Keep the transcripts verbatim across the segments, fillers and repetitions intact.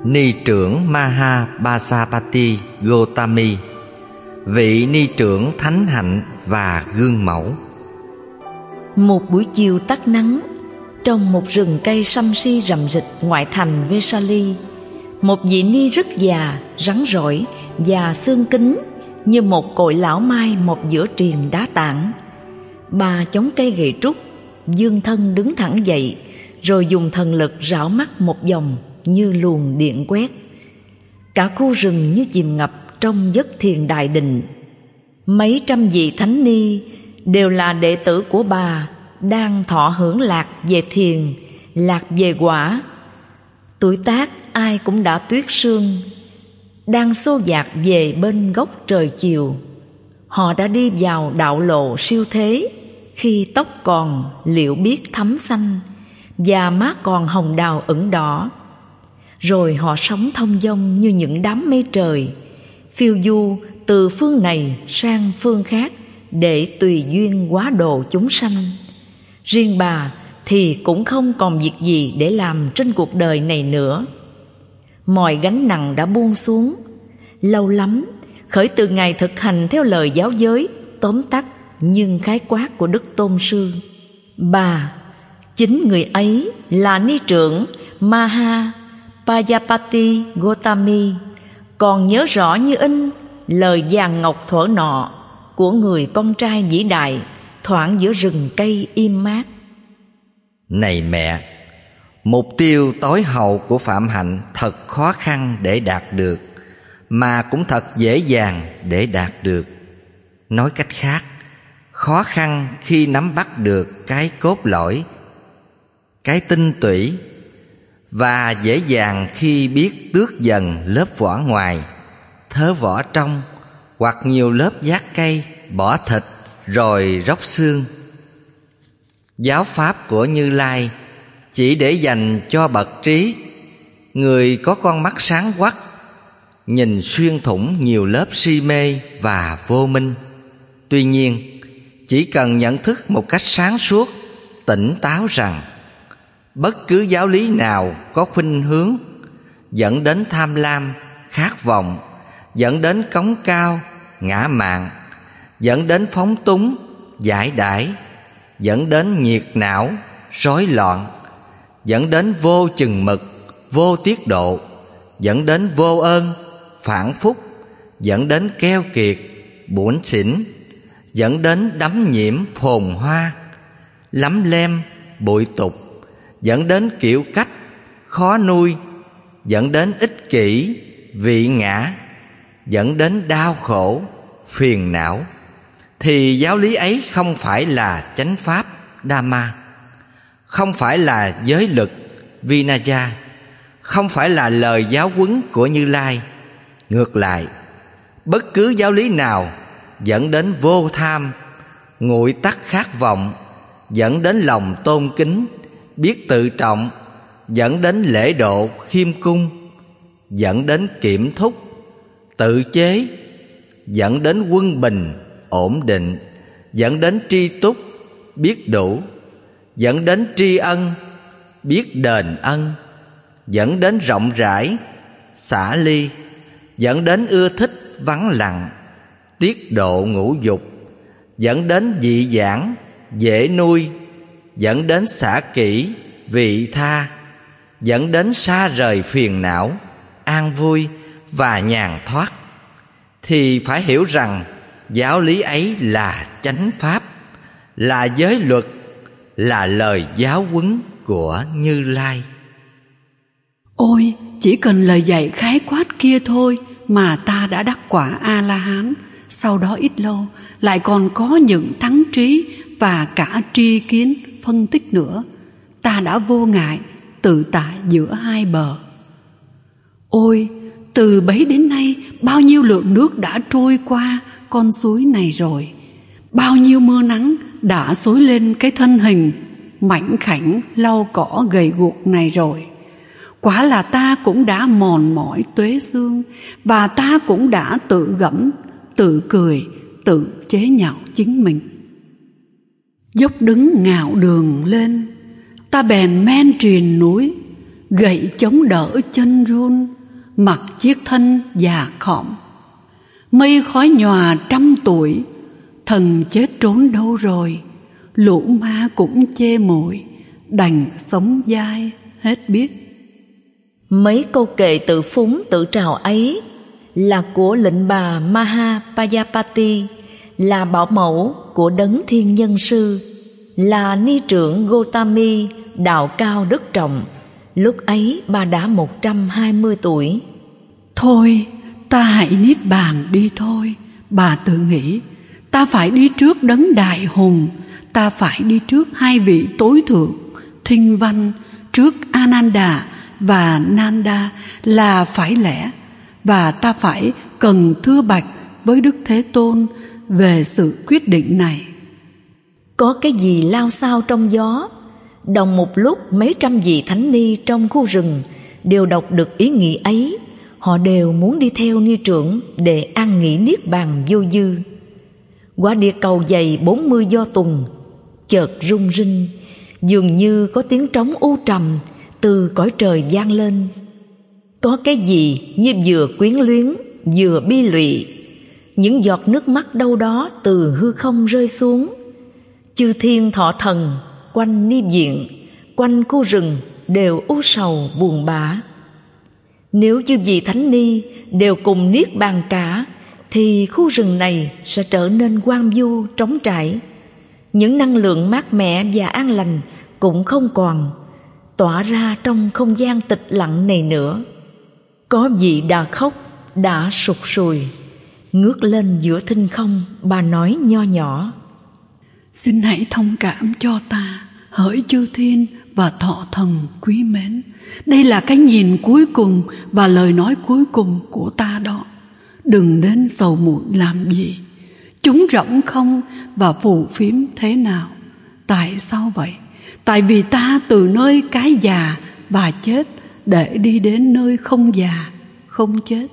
Ni trưởng Mahapajapati Gotami, vị ni trưởng thánh hạnh và gương mẫu. Một buổi chiều tắt nắng, trong một rừng cây xăm si rậm rịch ngoại thành Vesali, một vị ni rất già, rắn rỏi và xương kín như một cội lão mai mọc giữa triền đá tảng. Bà chống cây gậy trúc, dương thân đứng thẳng dậy, rồi dùng thần lực rảo mắt một vòng như luồng điện quét. Cả khu rừng như chìm ngập trong giấc thiền đại định. Mấy trăm vị thánh ni đều là đệ tử của bà, đang thọ hưởng lạc về thiền, lạc về quả. Tuổi tác ai cũng đã tuyết sương, đang xô dạt về bên góc trời chiều. Họ đã đi vào đạo lộ siêu thế, khi tóc còn liễu biếc thắm xanh và má còn hồng đào ửng đỏ. Rồi họ sống thông dong như những đám mây trời, phiêu du từ phương này sang phương khác để tùy duyên hóa độ chúng sanh. Riêng bà thì cũng không còn việc gì để làm trên cuộc đời này nữa. Mọi gánh nặng đã buông xuống. Lâu lắm, khởi từ ngày thực hành theo lời giáo giới tóm tắt nhưng khái quát của Đức Tôn Sư, bà, chính người ấy là ni trưởng Mahapajapati Gotami, còn nhớ rõ như in lời vàng ngọc thuở nọ của người con trai vĩ đại thoảng giữa rừng cây im mát. Này mẹ, mục tiêu tối hậu của phạm hạnh thật khó khăn để đạt được, mà cũng thật dễ dàng để đạt được. Nói cách khác, khó khăn khi nắm bắt được cái cốt lõi, cái tinh túy, và dễ dàng khi biết tước dần lớp vỏ ngoài, thớ vỏ trong, hoặc nhiều lớp giác cây, bỏ thịt rồi róc xương. Giáo pháp của Như Lai chỉ để dành cho bậc trí, người có con mắt sáng quắc, nhìn xuyên thủng nhiều lớp si mê và vô minh. Tuy nhiên, chỉ cần nhận thức một cách sáng suốt, tỉnh táo rằng bất cứ giáo lý nào có khuynh hướng dẫn đến tham lam, khát vọng, dẫn đến cống cao, ngã mạn, dẫn đến phóng túng, giải đãi, dẫn đến nhiệt não, rối loạn, dẫn đến vô chừng mực, vô tiết độ, dẫn đến vô ơn, phản phúc, dẫn đến keo kiệt, bủn xỉn, dẫn đến đắm nhiễm phồn hoa, lắm lem, bụi tục, dẫn đến kiểu cách, khó nuôi, dẫn đến ích kỷ, vị ngã, dẫn đến đau khổ, phiền não, thì giáo lý ấy không phải là chánh pháp Dhamma, không phải là giới luật Vinaya, không phải là lời giáo huấn của Như Lai. Ngược lại, bất cứ giáo lý nào dẫn đến vô tham, nguội tắt khát vọng, dẫn đến lòng tôn kính, biết tự trọng, dẫn đến lễ độ khiêm cung, dẫn đến kiểm thúc, tự chế, dẫn đến quân bình, ổn định, dẫn đến tri túc, biết đủ, dẫn đến tri ân, biết đền ân, dẫn đến rộng rãi, xả ly, dẫn đến ưa thích vắng lặng, tiết độ ngũ dục, dẫn đến dị giảng, dễ nuôi, dẫn đến xả kỹ, vị tha, dẫn đến xa rời phiền não, an vui và nhàn thoát, thì phải hiểu rằng giáo lý ấy là chánh pháp, là giới luật, là lời giáo huấn của Như Lai. Ôi, chỉ cần lời dạy khái quát kia thôi mà ta đã đắc quả A-la-hán. Sau đó ít lâu lại còn có những thắng trí và cả tri kiến phân tích nữa. Ta đã vô ngại tự tại giữa hai bờ. Ôi, từ bấy đến nay bao nhiêu lượng nước đã trôi qua con suối này rồi, bao nhiêu mưa nắng đã xối lên cái thân hình mảnh khảnh lau cỏ gầy guộc này rồi. Quả là ta cũng đã mòn mỏi tuế xương, và ta cũng đã tự gẫm, tự cười, tự chế nhạo chính mình. Dốc đứng ngạo đường lên, ta bèn men triền núi, gậy chống đỡ chân run, mặc chiếc thân già khọm. Mây khói nhòa trăm tuổi, thần chết trốn đâu rồi, lũ ma cũng chê mồi, đành sống dai hết biết. Mấy câu kệ tự phúng tự trào ấy là của lệnh bà Mahapajapati, là bảo mẫu của đấng thiên nhân sư, là ni trưởng Gotami đạo cao đức trọng. Lúc ấy bà đã một trăm hai mươi tuổi. Thôi, ta hãy niết bàn đi thôi. Bà tự nghĩ, ta phải đi trước đấng đại hùng, ta phải đi trước hai vị tối thượng, Thinh Văn, trước Ananda và Nanda là phải lẽ, và ta phải cần thưa bạch với Đức Thế Tôn về sự quyết định này. Có cái gì lao xao trong gió? Đồng một lúc mấy trăm vị thánh ni trong khu rừng đều đọc được ý nghĩ ấy. Họ đều muốn đi theo ni trưởng để an nghỉ niết bàn vô dư. Quả địa cầu dày bốn mươi do tuần chợt rung rinh, dường như có tiếng trống u trầm từ cõi trời vang lên. Có cái gì như vừa quyến luyến vừa bi lụy. Những giọt nước mắt đâu đó từ hư không rơi xuống. Chư thiên thọ thần quanh ni viện, quanh khu rừng đều u sầu buồn bã. Nếu chư vị thánh ni đều cùng niết bàn cả, thì khu rừng này sẽ trở nên hoang vu trống trải. Những năng lượng mát mẻ và an lành cũng không còn tỏa ra trong không gian tịch lặng này nữa. Có vị đã khóc, đã sụt sùi. Ngước lên giữa thinh không, bà nói nho nhỏ: Xin hãy thông cảm cho ta, hỡi chư thiên và thọ thần quý mến. Đây là cái nhìn cuối cùng và lời nói cuối cùng của ta đó. Đừng đến sầu muộn làm gì. Chúng rỗng không và phù phiếm thế nào. Tại sao vậy? Tại vì ta từ nơi cái già và chết để đi đến nơi không già, không chết.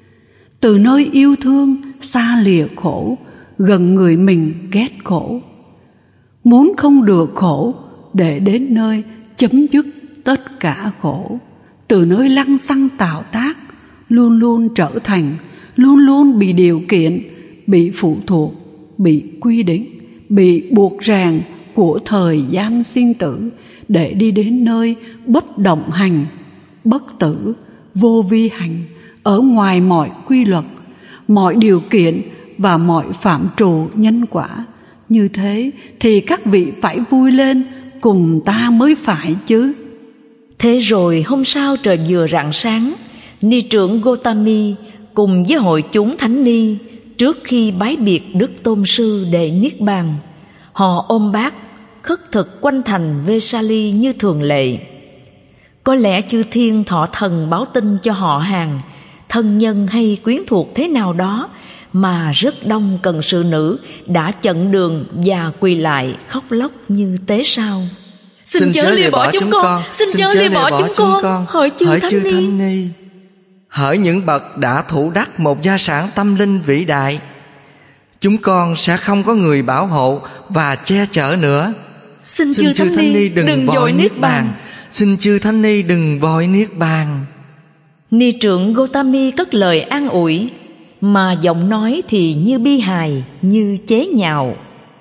Từ nơi yêu thương xa lìa khổ, gần người mình ghét khổ. Muốn không được khổ để đến nơi chấm dứt tất cả khổ. Từ nơi lăng xăng tạo tác, luôn luôn trở thành, luôn luôn bị điều kiện, bị phụ thuộc, bị quy định, bị buộc ràng của thời gian sinh tử, để đi đến nơi bất động hành, bất tử, vô vi hành, ở ngoài mọi quy luật, mọi điều kiện và mọi phạm trù nhân quả. Như thế thì các vị phải vui lên cùng ta mới phải chứ. Thế rồi hôm sau trời vừa rạng sáng, ni trưởng Gotami cùng với hội chúng thánh ni trước khi bái biệt Đức Tôn Sư để niết bàn, họ ôm bát khất thực quanh thành Vesali như thường lệ. Có lẽ chư thiên thọ thần báo tin cho họ hàng, thân nhân hay quyến thuộc thế nào đó mà rất đông cần sự nữ đã chặn đường và quỳ lại khóc lóc như tế sao. Xin chớ lìa bỏ chúng con, xin chớ lìa bỏ chúng con, hỡi chư thánh ni. Hỡi những bậc đã thụ đắc một gia sản tâm linh vĩ đại, chúng con sẽ không có người bảo hộ và che chở nữa. Xin chư thánh ni đừng vội niết bàn. Xin chư thánh ni đừng vội niết bàn. Ni trưởng Gotami cất lời an ủi, mà giọng nói thì như bi hài, như chế nhạo.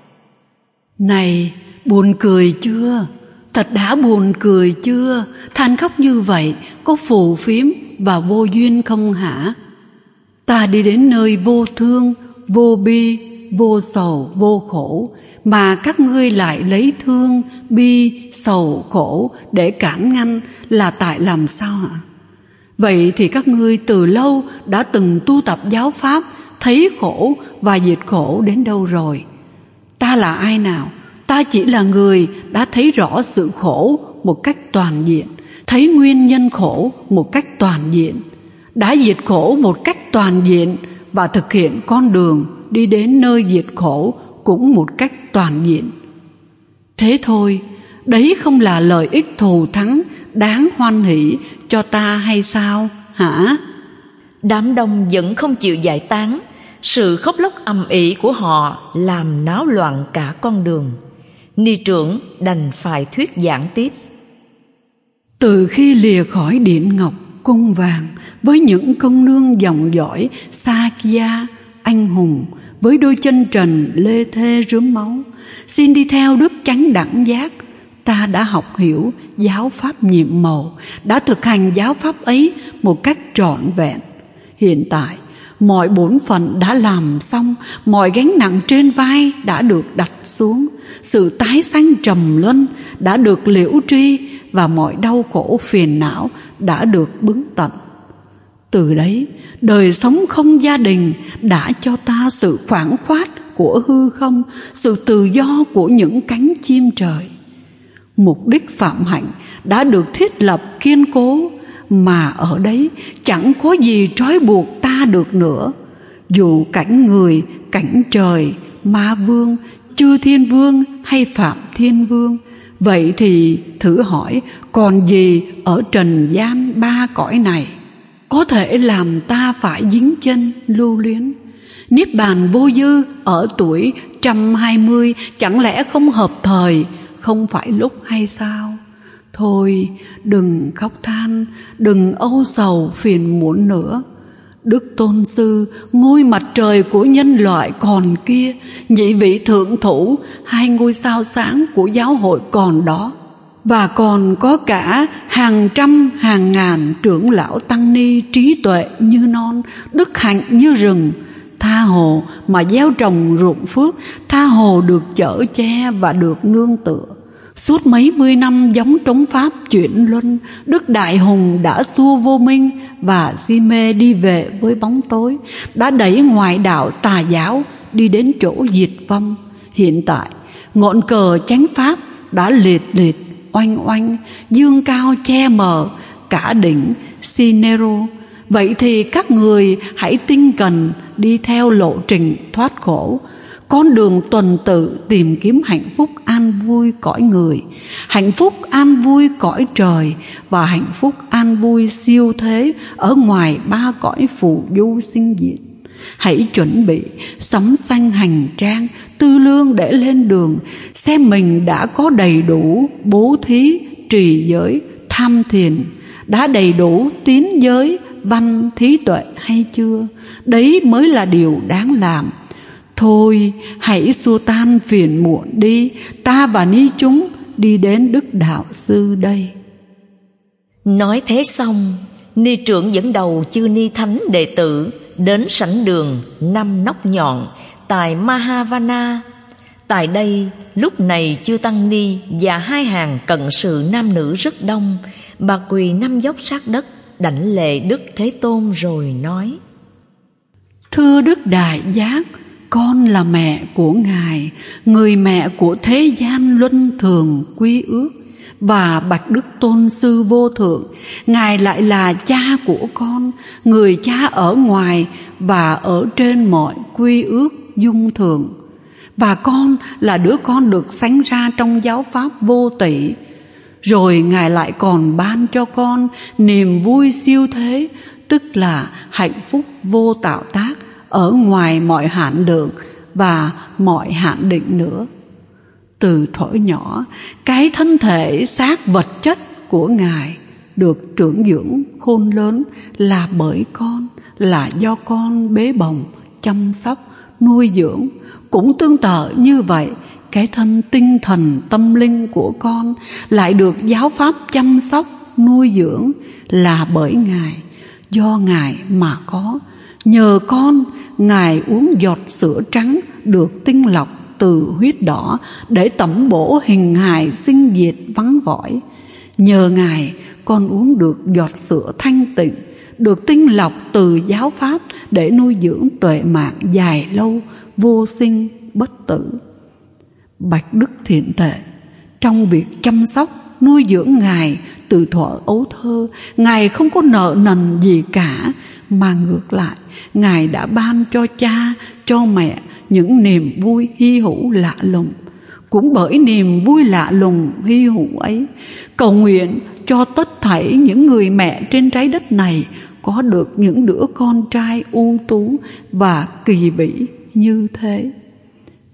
Này, buồn cười chưa? Thật đã buồn cười chưa? Than khóc như vậy có phù phiếm và vô duyên không hả? Ta đi đến nơi vô thương, vô bi, vô sầu, vô khổ, mà các ngươi lại lấy thương, bi, sầu, khổ để cản ngăn, là tại làm sao hả? Vậy thì các ngươi từ lâu đã từng tu tập giáo pháp, thấy khổ và diệt khổ đến đâu rồi? Ta là ai nào? Ta chỉ là người đã thấy rõ sự khổ một cách toàn diện, thấy nguyên nhân khổ một cách toàn diện, đã diệt khổ một cách toàn diện và thực hiện con đường đi đến nơi diệt khổ cũng một cách toàn diện. Thế thôi, đấy không là lợi ích thù thắng đáng hoan hỷ cho ta hay sao hả? Đám đông vẫn không chịu giải tán. Sự khóc lóc ầm ĩ của họ làm náo loạn cả con đường. Ni trưởng đành phải thuyết giảng tiếp. Từ khi lìa khỏi điện ngọc cung vàng với những công nương dòng dõi Sakya anh hùng, với đôi chân trần lê thê rướm máu, xin đi theo đức chánh đẳng giác, ta đã học hiểu giáo pháp nhiệm màu, đã thực hành giáo pháp ấy một cách trọn vẹn. Hiện tại mọi bổn phận đã làm xong, mọi gánh nặng trên vai đã được đặt xuống, sự tái sanh trầm luân đã được liễu tri, và mọi đau khổ phiền não đã được bứng tận. Từ đấy, đời sống không gia đình đã cho ta sự khoảng khoát của hư không, sự tự do của những cánh chim trời. Mục đích phạm hạnh đã được thiết lập kiên cố, mà ở đấy chẳng có gì trói buộc ta được nữa. Dù cảnh người, cảnh trời, ma vương, chư thiên vương hay phạm thiên vương, vậy thì thử hỏi còn gì ở trần gian ba cõi này có thể làm ta phải dính chân lưu luyến? Niết bàn vô dư ở tuổi trăm hai mươi chẳng lẽ không hợp thời, không phải lúc hay sao? Thôi đừng khóc than, đừng âu sầu phiền muộn nữa. Đức Tôn Sư, ngôi mặt trời của nhân loại còn kia, nhị vị thượng thủ, hai ngôi sao sáng của giáo hội còn đó, và còn có cả hàng trăm hàng ngàn trưởng lão tăng ni trí tuệ như non, đức hạnh như rừng. Tha hồ mà gieo trồng ruộng phước, tha hồ được chở che và được nương tựa. Suốt mấy mươi năm giống trống pháp chuyển luân, Đức Đại Hùng đã xua vô minh và si mê đi về với bóng tối, đã đẩy ngoại đạo tà giáo đi đến chỗ diệt vong. Hiện tại, ngọn cờ chánh pháp đã liệt liệt, oanh oanh, dương cao che mờ cả đỉnh Sinero. Vậy thì các người hãy tinh cần đi theo lộ trình thoát khổ, con đường tuần tự tìm kiếm hạnh phúc an vui cõi người, hạnh phúc an vui cõi trời, và hạnh phúc an vui siêu thế ở ngoài ba cõi phù du sinh diệt. Hãy chuẩn bị sắm xanh hành trang, tư lương để lên đường, xem mình đã có đầy đủ bố thí, trì giới, tham thiền, đã đầy đủ tín giới, văn, thí tuệ hay chưa. Đấy mới là điều đáng làm. Thôi hãy xua tan phiền muộn đi, ta và ni chúng đi đến Đức Đạo Sư đây. Nói thế xong, ni trưởng dẫn đầu chư ni thánh đệ tử đến sảnh đường năm nóc nhọn tại Mahavana. Tại đây lúc này chư tăng ni và hai hàng cận sự nam nữ rất đông, bà quỳ năm dốc sát đất đảnh lễ Đức Thế Tôn rồi nói: Thưa Đức Đại Giác, con là mẹ của Ngài, người mẹ của thế gian luân thường quy ước. Và bạch Đức Tôn Sư vô thượng, Ngài lại là cha của con, người cha ở ngoài và ở trên mọi quy ước dung thường. Và con là đứa con được sánh ra trong giáo pháp vô tỷ. Rồi Ngài lại còn ban cho con niềm vui siêu thế, tức là hạnh phúc vô tạo tác ở ngoài mọi hạn lượng và mọi hạn định nữa. Từ thuở nhỏ, cái thân thể xác vật chất của Ngài được trưởng dưỡng khôn lớn là bởi con, là do con bế bồng, chăm sóc, nuôi dưỡng. Cũng tương tự như vậy, cái thân tinh thần tâm linh của con lại được giáo pháp chăm sóc, nuôi dưỡng là bởi Ngài, do Ngài mà có. Nhờ con, Ngài uống giọt sữa trắng được tinh lọc từ huyết đỏ để tẩm bổ hình hài sinh diệt vắng vỏi. Nhờ Ngài, con uống được giọt sữa thanh tịnh, được tinh lọc từ giáo pháp để nuôi dưỡng tuệ mạng dài lâu, vô sinh, bất tử. Bạch Đức Thiện Tệ, trong việc chăm sóc, nuôi dưỡng Ngài từ thuở ấu thơ, Ngài không có nợ nần gì cả, mà ngược lại, Ngài đã ban cho cha, cho mẹ những niềm vui hy hữu lạ lùng. Cũng bởi niềm vui lạ lùng hy hữu ấy, cầu nguyện cho tất thảy những người mẹ trên trái đất này có được những đứa con trai ưu tú và kỳ vĩ như thế.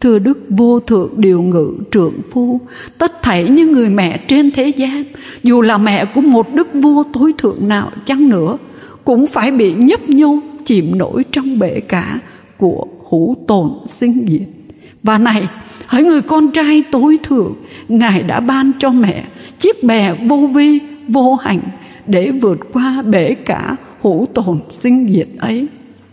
Thưa Đức Vô Thượng Điều Ngự Trượng Phu, tất thảy những người mẹ trên thế gian, dù là mẹ của một đức vua tối thượng nào chăng nữa, cũng phải bị nhấp nhô chìm nổi trong bể cả của hữu tồn sinh diệt. Và này, hỡi người con trai tối thượng, Ngài đã ban cho mẹ chiếc bè vô vi vô hành để vượt qua bể cả hữu tồn sinh diệt ấy.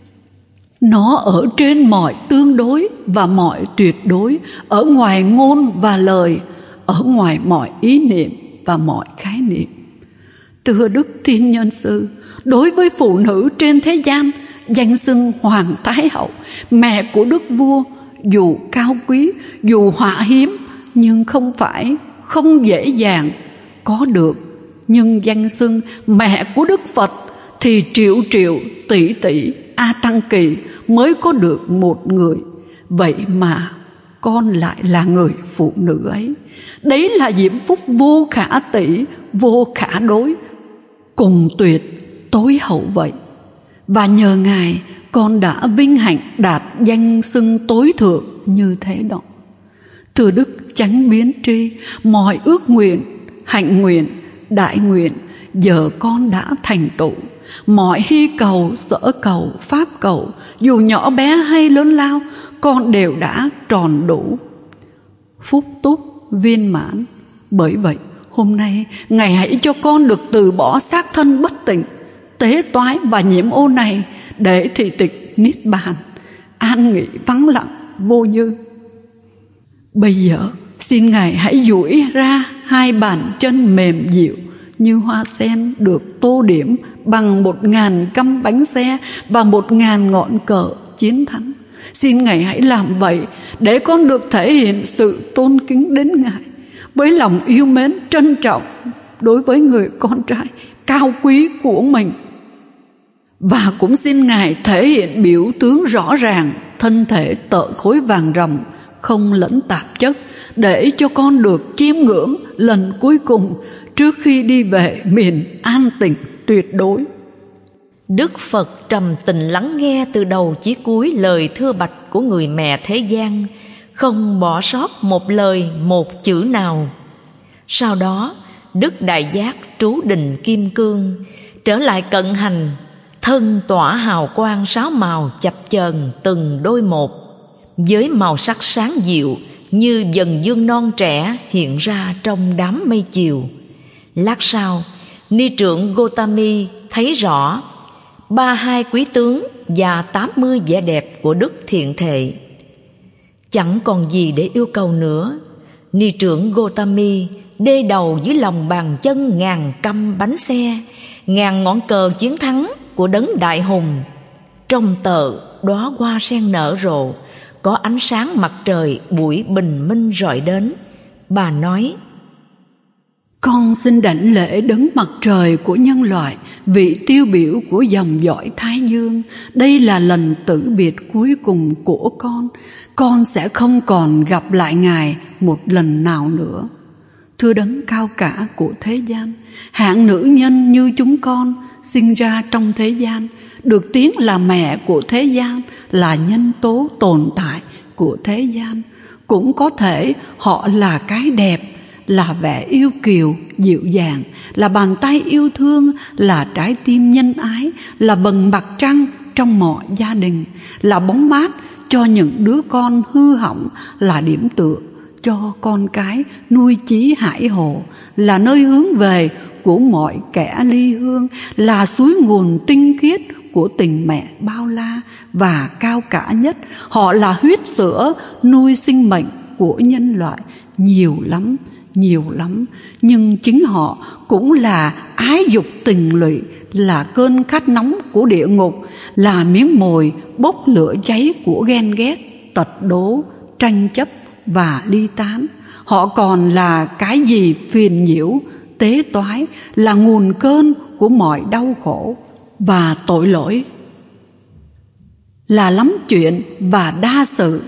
Nó ở trên mọi tương đối và mọi tuyệt đối, ở ngoài ngôn và lời, ở ngoài mọi ý niệm và mọi khái niệm. Thưa Đức Thiên Nhân Sư, đối với phụ nữ trên thế gian, danh xưng Hoàng Thái Hậu, mẹ của Đức Vua, dù cao quý, dù họa hiếm, nhưng không phải không dễ dàng có được. Nhưng danh xưng mẹ của Đức Phật thì triệu triệu tỷ tỷ A Tăng Kỳ mới có được một người. Vậy mà con lại là người phụ nữ ấy. Đấy là diễm phúc vô khả tỷ, vô khả đối, cùng tuyệt tối hậu vậy. Và nhờ Ngài, con đã vinh hạnh đạt danh xưng tối thượng như thế đó. Thưa Đức Chánh Biến Tri, mọi ước nguyện, hạnh nguyện, đại nguyện giờ con đã thành tựu. Mọi hy cầu, sở cầu, pháp cầu, dù nhỏ bé hay lớn lao, con đều đã tròn đủ, phúc túc viên mãn. Bởi vậy hôm nay Ngài hãy cho con được từ bỏ xác thân bất tịnh, tế toái và nhiễm ô này, để thị tịch niết bàn, an nghỉ vắng lặng vô dư. Bây giờ xin Ngài hãy duỗi ra hai bàn chân mềm dịu như hoa sen được tô điểm bằng một ngàn căm bánh xe và một ngàn ngọn cờ chiến thắng. Xin Ngài hãy làm vậy để con được thể hiện sự tôn kính đến Ngài với lòng yêu mến trân trọng đối với người con trai cao quý của mình. Và cũng xin Ngài thể hiện biểu tướng rõ ràng thân thể tợ khối vàng ròng, không lẫn tạp chất, để cho con được chiêm ngưỡng lần cuối cùng trước khi đi về miền an tịnh tuyệt đối. Đức Phật trầm tĩnh lắng nghe từ đầu chí cuối lời thưa bạch của người mẹ thế gian, không bỏ sót một lời một chữ nào. Sau đó Đức Đại Giác trú định kim cương, trở lại cận hành, thân tỏa hào quang sáu màu chập chờn từng đôi một, với màu sắc sáng dịu như dần dương non trẻ hiện ra trong đám mây chiều. Lát sau, ni trưởng Gotami thấy rõ ba hai quý tướng và tám mươi vẻ đẹp của Đức Thiện Thệ. Chẳng còn gì để yêu cầu nữa, ni trưởng Gotami đê đầu dưới lòng bàn chân ngàn căm bánh xe, ngàn ngọn cờ chiến thắng của đấng đại hùng. Trong tờ đóa hoa sen nở rộ, có ánh sáng mặt trời buổi bình minh rọi đến. Bà nói: Con xin đảnh lễ đấng mặt trời của nhân loại, vị tiêu biểu của dòng dõi Thái Dương. Đây là lần tử biệt cuối cùng của con. Con sẽ không còn gặp lại Ngài một lần nào nữa. Thưa đấng cao cả của thế gian, hạng nữ nhân như chúng con sinh ra trong thế gian, được tiếng là mẹ của thế gian, là nhân tố tồn tại của thế gian. Cũng có thể họ là cái đẹp, là vẻ yêu kiều, dịu dàng, là bàn tay yêu thương, là trái tim nhân ái, là vầng mặt trăng trong mọi gia đình, là bóng mát cho những đứa con hư hỏng, là điểm tựa cho con cái nuôi chí hải hồ, là nơi hướng về của mọi kẻ ly hương, là suối nguồn tinh khiết của tình mẹ bao la. Và cao cả nhất, họ là huyết sữa nuôi sinh mệnh của nhân loại. Nhiều lắm, nhiều lắm, nhưng chính họ cũng là ái dục tình lụy, là cơn khát nóng của địa ngục, là miếng mồi bốc lửa cháy của ghen ghét, tật đố, tranh chấp và ly tán. Họ còn là cái gì phiền nhiễu, tế toái, là nguồn cơn của mọi đau khổ và tội lỗi, là lắm chuyện và đa sự,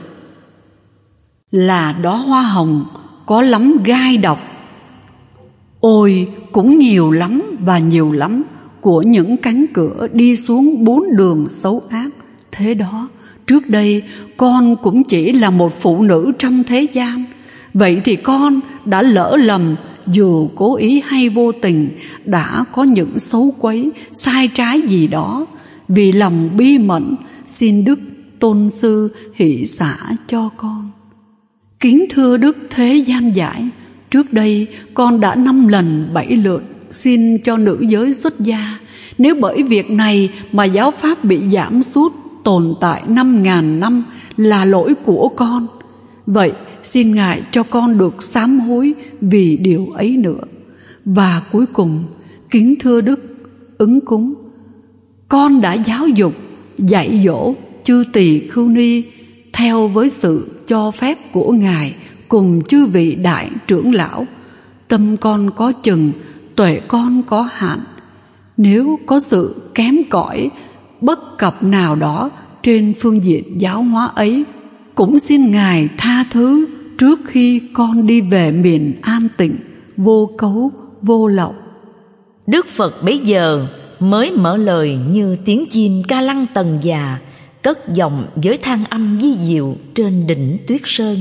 là đóa hoa hồng có lắm gai độc. Ôi, cũng nhiều lắm và nhiều lắm của những cánh cửa đi xuống bốn đường xấu ác. Thế đó, Trước đây con cũng chỉ là một phụ nữ trong thế gian. Vậy thì con đã lỡ lầm, dù cố ý hay vô tình, đã có những xấu quấy, sai trái gì đó. Vì lòng bi mẫn, xin Đức Tôn Sư hỷ xả cho con. Kính thưa Đức Thế Gian Giải, trước đây con đã năm lần bảy lượt xin cho nữ giới xuất gia. Nếu bởi việc này mà giáo pháp bị giảm sút tồn tại năm ngàn năm là lỗi của con. Vậy xin Ngài cho con được sám hối vì điều ấy nữa. Và cuối cùng, kính thưa Đức Ứng Cúng, con đã giáo dục, dạy dỗ chư tỳ khưu ni theo với sự cho phép của Ngài cùng chư vị đại trưởng lão. Tâm con có chừng, tuệ con có hạn. Nếu có sự kém cỏi, bất cập nào đó trên phương diện giáo hóa ấy, cũng xin Ngài tha thứ trước khi con đi về miền an tịnh, vô cấu, vô lậu. Đức Phật bấy giờ mới mở lời như tiếng chim ca lăng tần già, cất giọng với than âm vi diệu trên đỉnh tuyết sơn.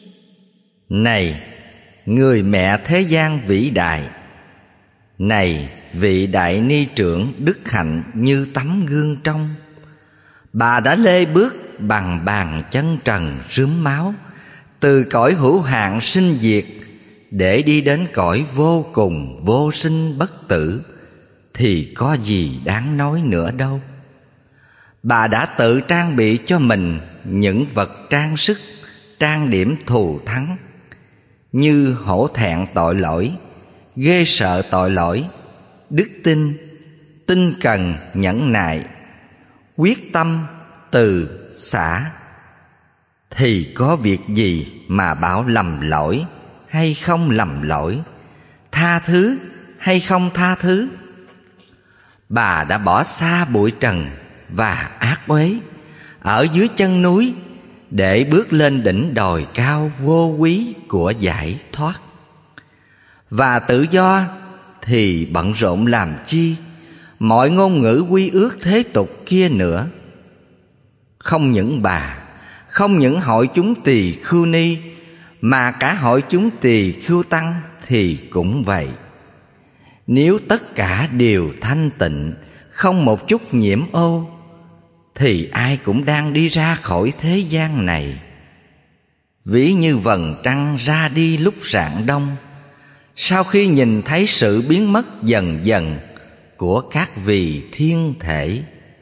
Này, người mẹ thế gian vĩ đại! Này, vị đại ni trưởng đức hạnh như tấm gương trong! Bà đã lê bước bằng bàn chân trần rướm máu, từ cõi hữu hạn sinh diệt để đi đến cõi vô cùng vô sinh bất tử, thì có gì đáng nói nữa đâu. Bà đã tự trang bị cho mình những vật trang sức, trang điểm thù thắng, như hổ thẹn tội lỗi, ghê sợ tội lỗi, đức tin, tinh cần nhẫn nại, quyết tâm từ xả. Thì có việc gì mà bảo lầm lỗi hay không lầm lỗi, tha thứ hay không tha thứ? Bà đã bỏ xa bụi trần và ác uế ở dưới chân núi để bước lên đỉnh đồi cao vô quý của giải thoát. Và tự do thì bận rộn làm chi mọi ngôn ngữ quy ước thế tục kia nữa. Không những bà, không những hội chúng tỳ khưu ni, mà cả hội chúng tỳ khưu tăng thì cũng vậy. Nếu tất cả đều thanh tịnh, không một chút nhiễm ô, thì ai cũng đang đi ra khỏi thế gian này. Ví như vầng trăng ra đi lúc rạng đông, sau khi nhìn thấy sự biến mất dần dần của các vị thiên thể.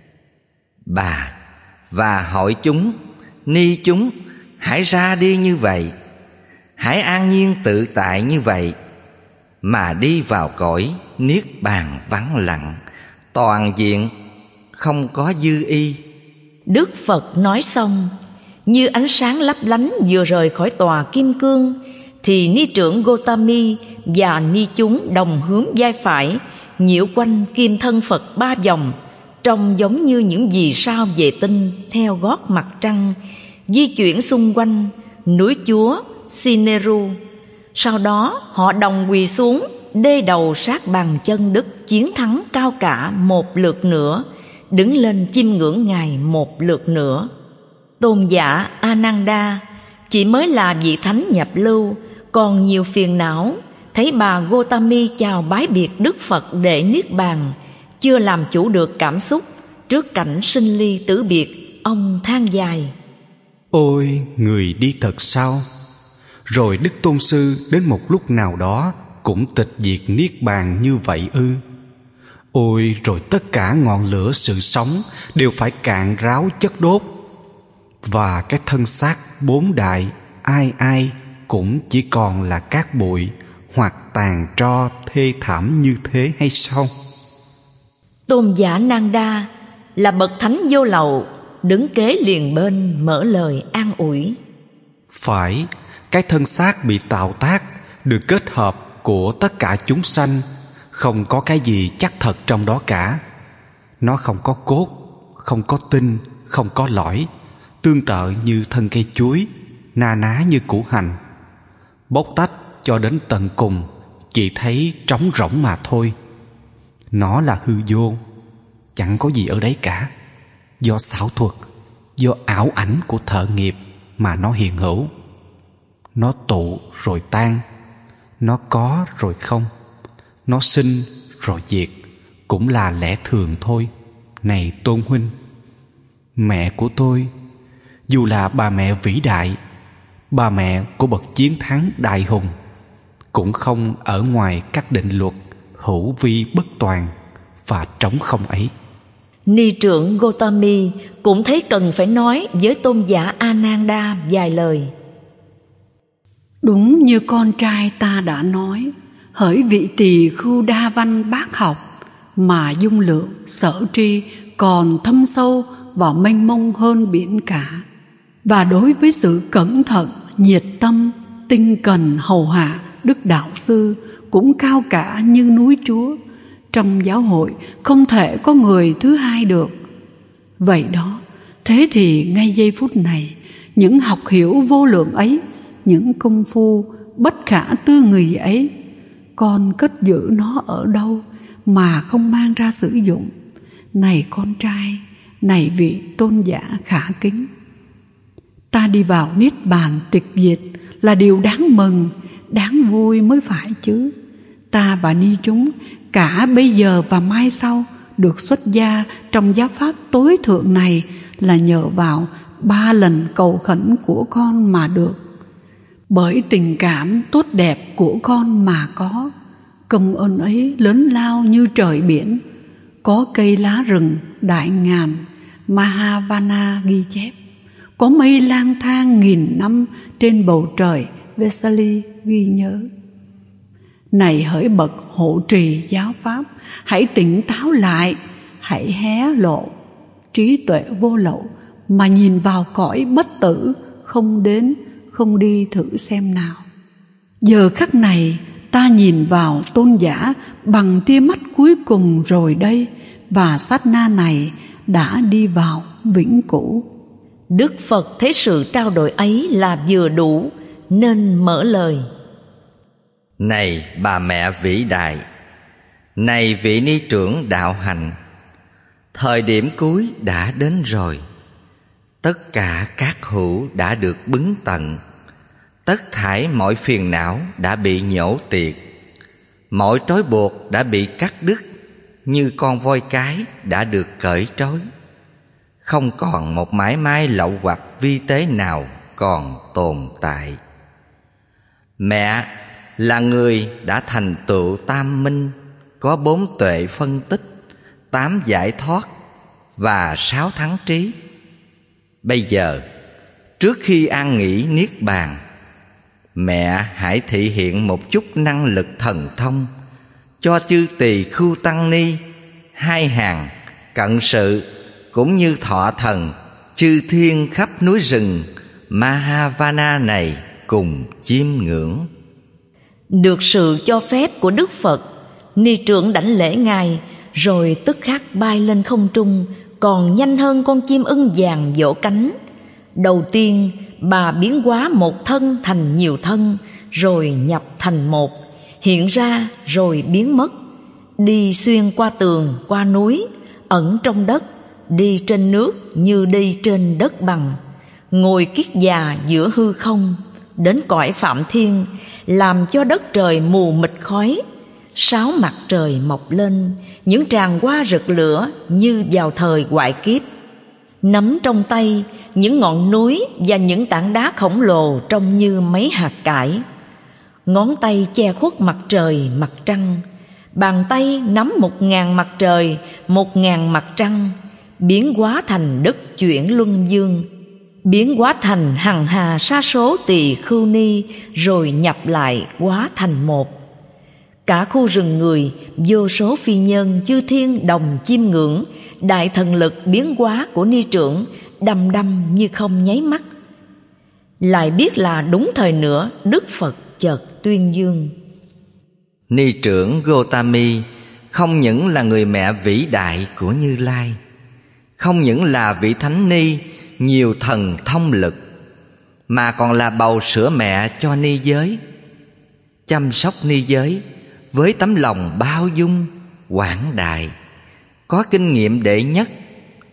Bà và hội chúng, ni chúng hãy ra đi như vậy, hãy an nhiên tự tại như vậy, mà đi vào cõi niết bàn vắng lặng, toàn diện, không có dư y. Đức Phật nói xong, như ánh sáng lấp lánh vừa rời khỏi tòa kim cương, thì ni trưởng Gotami và ni chúng đồng hướng vai phải, nhiễu quanh kim thân Phật ba vòng, trông giống như những vì sao vệ tinh theo gót mặt trăng, di chuyển xung quanh núi chúa Sineru. Sau đó họ đồng quỳ xuống, đê đầu sát bàn chân Đức Chiến Thắng cao cả một lượt nữa, đứng lên chiêm ngưỡng Ngài một lượt nữa. Tôn giả Ananda chỉ mới là vị thánh nhập lưu, còn nhiều phiền não, thấy bà Gotami chào bái biệt Đức Phật để niết bàn, chưa làm chủ được cảm xúc trước cảnh sinh ly tử biệt, ông than dài: Ôi, người đi thật sao? Rồi Đức Tôn Sư đến một lúc nào đó cũng tịch diệt niết bàn như vậy ư? Ôi, rồi tất cả ngọn lửa sự sống đều phải cạn ráo chất đốt, và cái thân xác bốn đại ai ai cũng chỉ còn là cát bụi hoặc tàn tro thê thảm như thế hay sao? Tôn giả Nanda là bậc thánh vô lậu, đứng kế liền bên mở lời an ủi: Phải, cái thân xác bị tạo tác được kết hợp của tất cả chúng sanh, không có cái gì chắc thật trong đó cả. Nó không có cốt, không có tinh, không có lõi, tương tự như thân cây chuối, na ná như củ hành. Bóc tách cho đến tận cùng chỉ thấy trống rỗng mà thôi. Nó là hư vô, chẳng có gì ở đấy cả, do xảo thuật, do ảo ảnh của thợ nghiệp mà nó hiện hữu. Nó tụ rồi tan, nó có rồi không, nó sinh rồi diệt, cũng là lẽ thường thôi, này Tôn huynh. Mẹ của tôi, dù là bà mẹ vĩ đại, bà mẹ của bậc chiến thắng đại hùng, cũng không ở ngoài các định luật hữu vi bất toàn và trống không ấy. Ni trưởng Gotami cũng thấy cần phải nói với tôn giả Ananda vài lời. Đúng như con trai ta đã nói, hỡi vị tỳ khưu đa văn bác học, mà dung lượng sở tri còn thâm sâu và mênh mông hơn biển cả. Và đối với sự cẩn thận, nhiệt tâm, tinh cần hầu hạ Đức Đạo Sư cũng cao cả như núi Chúa. Trong giáo hội không thể có người thứ hai được. Vậy đó, thế thì ngay giây phút này, những học hiểu vô lượng ấy, những công phu bất khả tư nghì ấy, con cất giữ nó ở đâu mà không mang ra sử dụng? Này con trai, này vị tôn giả khả kính, ta đi vào niết bàn tịch diệt là điều đáng mừng, đáng vui mới phải chứ. Ta và ni chúng cả bây giờ và mai sau được xuất gia trong giáo pháp tối thượng này là nhờ vào ba lần cầu khẩn của con mà được. Bởi tình cảm tốt đẹp của con mà có. Công ơn ấy lớn lao như trời biển. Có cây lá rừng đại ngàn, Mahavana ghi chép. Có mây lang thang nghìn năm trên bầu trời, Vesali ghi nhớ. Này hỡi bậc hộ trì giáo pháp, hãy tỉnh táo lại, hãy hé lộ trí tuệ vô lậu mà nhìn vào cõi bất tử, không đến, không đi thử xem nào. Giờ khắc này ta nhìn vào tôn giả bằng tia mắt cuối cùng rồi đây, và sát na này đã đi vào vĩnh cửu. Đức Phật thấy sự trao đổi ấy là vừa đủ nên mở lời. Này bà mẹ vĩ đại, này vị ni trưởng đạo hạnh, thời điểm cuối đã đến rồi. Tất cả các hữu đã được bứng tận, tất thảy mọi phiền não đã bị nhổ tiệt, mọi trói buộc đã bị cắt đứt, như con voi cái đã được cởi trói. Không còn một mãi may lậu hoặc vi tế nào còn tồn tại. Mẹ là người đã thành tựu tam minh, có bốn tuệ phân tích, tám giải thoát và sáu thắng trí. Bây giờ, trước khi an nghỉ niết bàn, mẹ hãy thị hiện một chút năng lực thần thông cho chư tỳ khưu tăng ni, hai hàng cận sự cũng như thọ thần, chư thiên khắp núi rừng Mahavana này cùng chiêm ngưỡng. Được sự cho phép của Đức Phật, ni trưởng đảnh lễ Ngài, rồi tức khắc bay lên không trung, còn nhanh hơn con chim ưng vàng vỗ cánh. Đầu tiên, bà biến hóa một thân thành nhiều thân, rồi nhập thành một, hiện ra rồi biến mất, đi xuyên qua tường, qua núi, ẩn trong đất, đi trên nước như đi trên đất bằng, ngồi kiết già giữa hư không, đến cõi Phạm Thiên, làm cho đất trời mù mịt khói. Sáu mặt trời mọc lên, những tràng hoa rực lửa như vào thời hoại kiếp. Nắm trong tay những ngọn núi và những tảng đá khổng lồ trông như mấy hạt cải. Ngón tay che khuất mặt trời, mặt trăng. Bàn tay nắm một ngàn mặt trời, một ngàn mặt trăng, biến hóa thành đất chuyển luân dương, biến hóa thành hằng hà sa số tỳ khưu ni, rồi nhập lại hóa thành một. Cả khu rừng người, vô số phi nhân chư thiên đồng chiêm ngưỡng đại thần lực biến hóa của ni trưởng, đăm đăm như không nháy mắt. Lại biết là đúng thời nữa, Đức Phật chợt tuyên dương. Ni trưởng Gotami không những là người mẹ vĩ đại của Như Lai, không những là vị thánh ni nhiều thần thông lực, mà còn là bầu sữa mẹ cho ni giới, chăm sóc ni giới với tấm lòng bao dung, quảng đại, có kinh nghiệm đệ nhất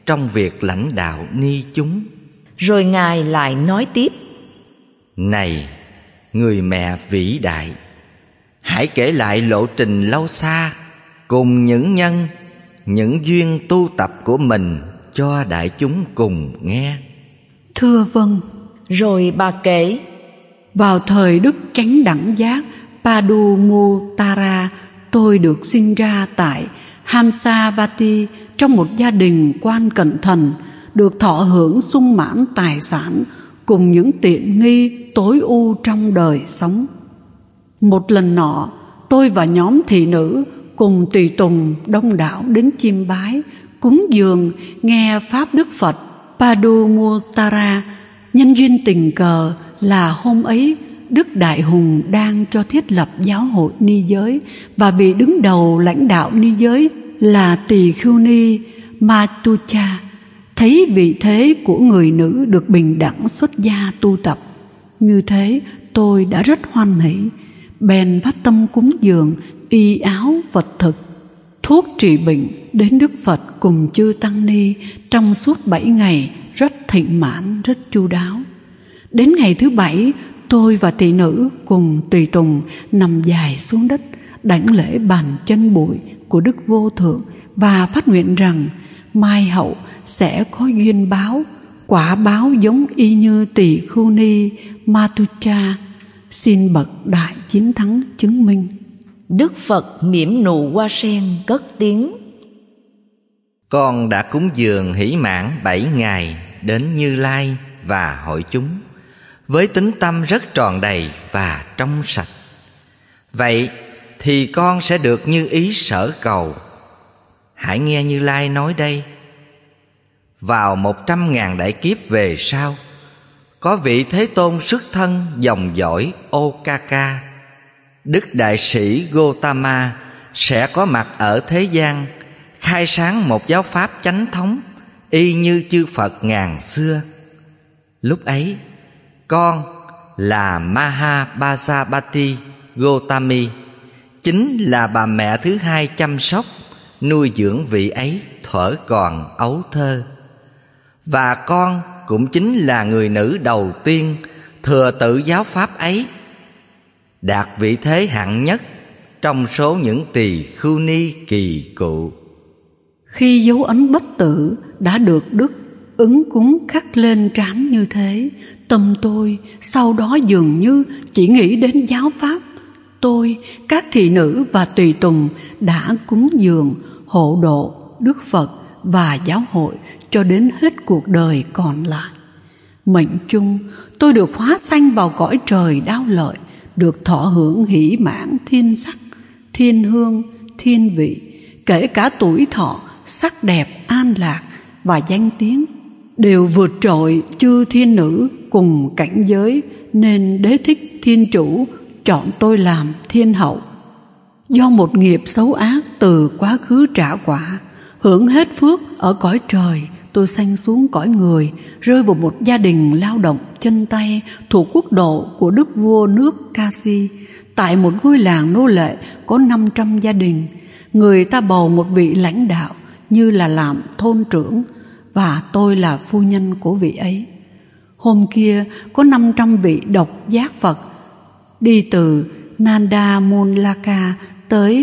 trong việc lãnh đạo ni chúng. Rồi Ngài lại nói tiếp: Này, người mẹ vĩ đại, hãy kể lại lộ trình lâu xa cùng những nhân, những duyên tu tập của mình cho đại chúng cùng nghe. Thưa vâng. Rồi bà kể: Vào thời Đức Chánh Đẳng Giác Padumuttara, tôi được sinh ra tại Hamsavati trong một gia đình quan cẩn thận, được thọ hưởng sung mãn tài sản cùng những tiện nghi tối ưu trong đời sống. Một lần nọ, tôi và nhóm thị nữ cùng tùy tùng đông đảo đến chiêm bái, cúng dường, nghe Pháp Đức Phật Padumuttara. Nhân duyên tình cờ là hôm ấy Đức Đại Hùng đang cho thiết lập giáo hội ni giới và bị đứng đầu lãnh đạo ni giới là Tỳ Khưu Ni Matucha thấy vị thế của người nữ được bình đẳng xuất gia tu tập. Như thế tôi đã rất hoan hỷ, bèn phát tâm cúng dường y áo vật thực, thuốc trị bệnh đến Đức Phật cùng chư tăng ni trong suốt bảy ngày rất thịnh mãn, rất chu đáo. Đến ngày thứ bảy, tôi và thị nữ cùng tùy tùng nằm dài xuống đất đảnh lễ bàn chân bụi của Đức Vô Thượng và phát nguyện rằng mai hậu sẽ có duyên báo, quả báo giống y như Tỳ Khưu Ni Matucha. Xin bậc đại chiến thắng chứng minh. Đức Phật mỉm nụ hoa sen cất tiếng: Con đã cúng dường hỷ mãn bảy ngày đến Như Lai và hội chúng với tín tâm rất tròn đầy và trong sạch. Vậy thì con sẽ được như ý sở cầu. Hãy nghe Như Lai nói đây: vào một trăm ngàn đại kiếp về sau, có vị Thế Tôn xuất thân dòng dõi Okaka, Đức Đại sĩ Gotama sẽ có mặt ở thế gian, khai sáng một giáo pháp chánh thống y như chư Phật ngàn xưa. Lúc ấy, con là Mahabhasapati Gotami, chính là bà mẹ thứ hai chăm sóc, nuôi dưỡng vị ấy thuở còn ấu thơ. Và con cũng chính là người nữ đầu tiên thừa tự giáo pháp ấy, đạt vị thế hạng nhất trong số những tỳ khưu ni kỳ cựu. Khi dấu ấn bất tử đã được Đức ứng cúng khắc lên trán như thế, tâm tôi sau đó dường như chỉ nghĩ đến giáo pháp. Tôi, các thị nữ và tùy tùng đã cúng dường hộ độ Đức Phật và giáo hội cho đến hết cuộc đời còn lại. Mệnh chung, tôi được hóa sanh vào cõi trời đao lợi, được thọ hưởng hỷ mãn thiên sắc, thiên hương, thiên vị, kể cả tuổi thọ, sắc đẹp, an lạc và danh tiếng đều vượt trội chư thiên nữ cùng cảnh giới, nên Đế Thích Thiên Chủ chọn tôi làm thiên hậu. Do một nghiệp xấu ác từ quá khứ trả quả, hưởng hết phước ở cõi trời, tôi sanh xuống cõi người, rơi vào một gia đình lao động chân tay thuộc quốc độ của đức vua nước Kasi. Tại một ngôi làng nô lệ có năm trăm gia đình, người ta bầu một vị lãnh đạo như là làm thôn trưởng, và tôi là phu nhân của vị ấy. Hôm kia có năm trăm vị độc giác Phật đi từ Nanda Monlaka tới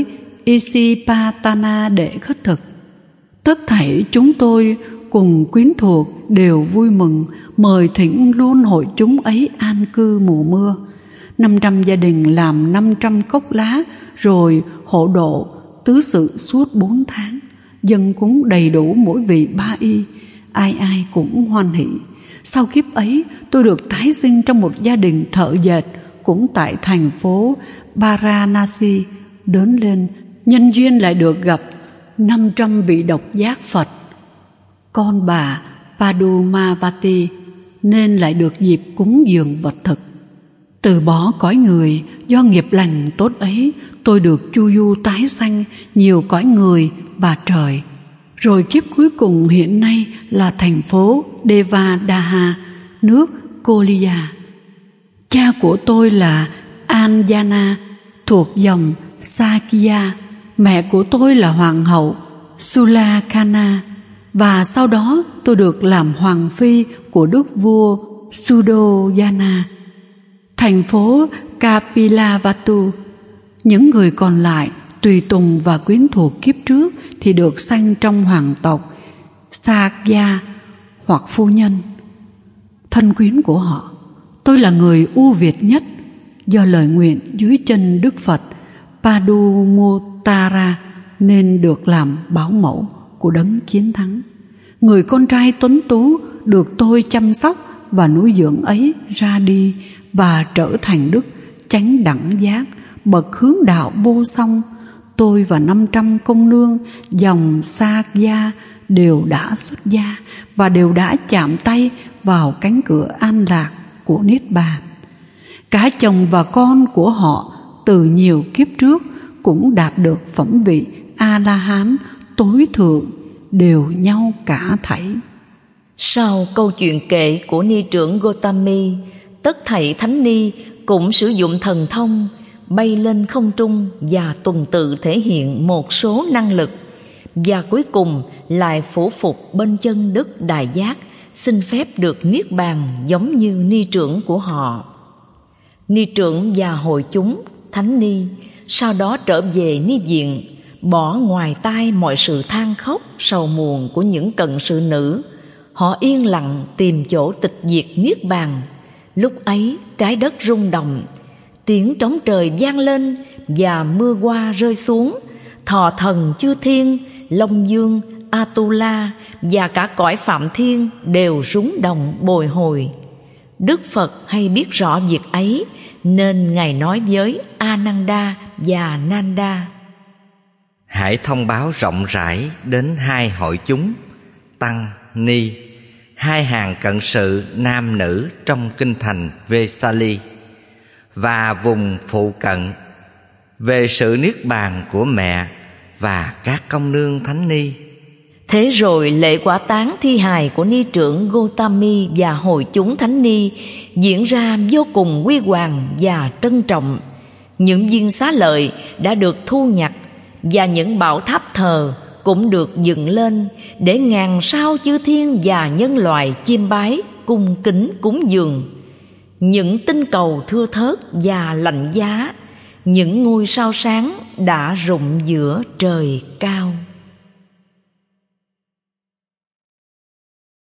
Isipatana để khất thực. Tất thảy chúng tôi cùng quyến thuộc đều vui mừng mời thỉnh luôn hội chúng ấy an cư mùa mưa. Năm trăm gia đình làm năm trăm cốc lá, rồi hộ độ tứ sự suốt bốn tháng, dân cúng đầy đủ mỗi vị ba y, ai ai cũng hoan hỷ. Sau kiếp ấy, tôi được tái sinh trong một gia đình thợ dệt cũng tại thành phố Varanasi. Lớn lên, nhân duyên lại được gặp năm trăm vị độc giác Phật, con bà Padumavati, nên lại được dịp cúng dường vật thực. Từ bỏ cõi người, do nghiệp lành tốt ấy, tôi được chu du tái sanh nhiều cõi người và trời. Rồi kiếp cuối cùng hiện nay là thành phố Devadaha, nước Koliya. Cha của tôi là Anjana, thuộc dòng Sakya. Mẹ của tôi là hoàng hậu Sulakana. Và sau đó tôi được làm hoàng phi của đức vua Suddhodana, thành phố Kapilavatthu. Những người còn lại, tùy tùng và quyến thuộc kiếp trước, thì được sanh trong hoàng tộc Sakya hoặc phu nhân, thân quyến của họ. Tôi là người ưu việt nhất, do lời nguyện dưới chân Đức Phật Padumuttara nên được làm bảo mẫu của đấng chiến thắng. Người con trai tuấn tú được tôi chăm sóc và nuôi dưỡng ấy ra đi và trở thành đức chánh đẳng giác, bậc hướng đạo vô song. Tôi và năm trăm công nương dòng Sakya đều đã xuất gia và đều đã chạm tay vào cánh cửa an lạc của Niết Bàn. Cả chồng và con của họ từ nhiều kiếp trước cũng đạt được phẩm vị A-la-hán tối thượng, đều nhau cả thảy. Sau câu chuyện kệ của ni trưởng Gotami, tất thảy thánh ni cũng sử dụng thần thông bay lên không trung và tuần tự thể hiện một số năng lực, và cuối cùng lại phủ phục bên chân Đức Đại Giác, xin phép được niết bàn giống như ni trưởng của họ. Ni trưởng và hội chúng thánh ni sau đó trở về ni viện, bỏ ngoài tai mọi sự than khóc sầu muộn của những cận sự nữ. Họ yên lặng tìm chỗ tịch diệt niết bàn. Lúc ấy trái đất rung động, tiếng trống trời vang lên và mưa hoa rơi xuống. Thọ thần chư thiên, Long Dương, Atula và cả cõi phạm thiên đều rúng động bồi hồi. Đức Phật hay biết rõ việc ấy, nên Ngài nói với Ananda và Nanda: hãy thông báo rộng rãi đến hai hội chúng tăng ni, hai hàng cận sự nam nữ trong kinh thành Vesali và vùng phụ cận về sự niết bàn của mẹ và các công nương thánh ni. Thế rồi lễ quả táng thi hài của ni trưởng Gotami và hội chúng thánh ni diễn ra vô cùng huy hoàng và trân trọng. Những viên xá lợi đã được thu nhặt và những bảo tháp thờ cũng được dựng lên để ngàn sao chư thiên và nhân loại chiêm bái, cung kính cúng dường. Những tinh cầu thưa thớt và lạnh giá, những ngôi sao sáng đã rụng giữa trời cao.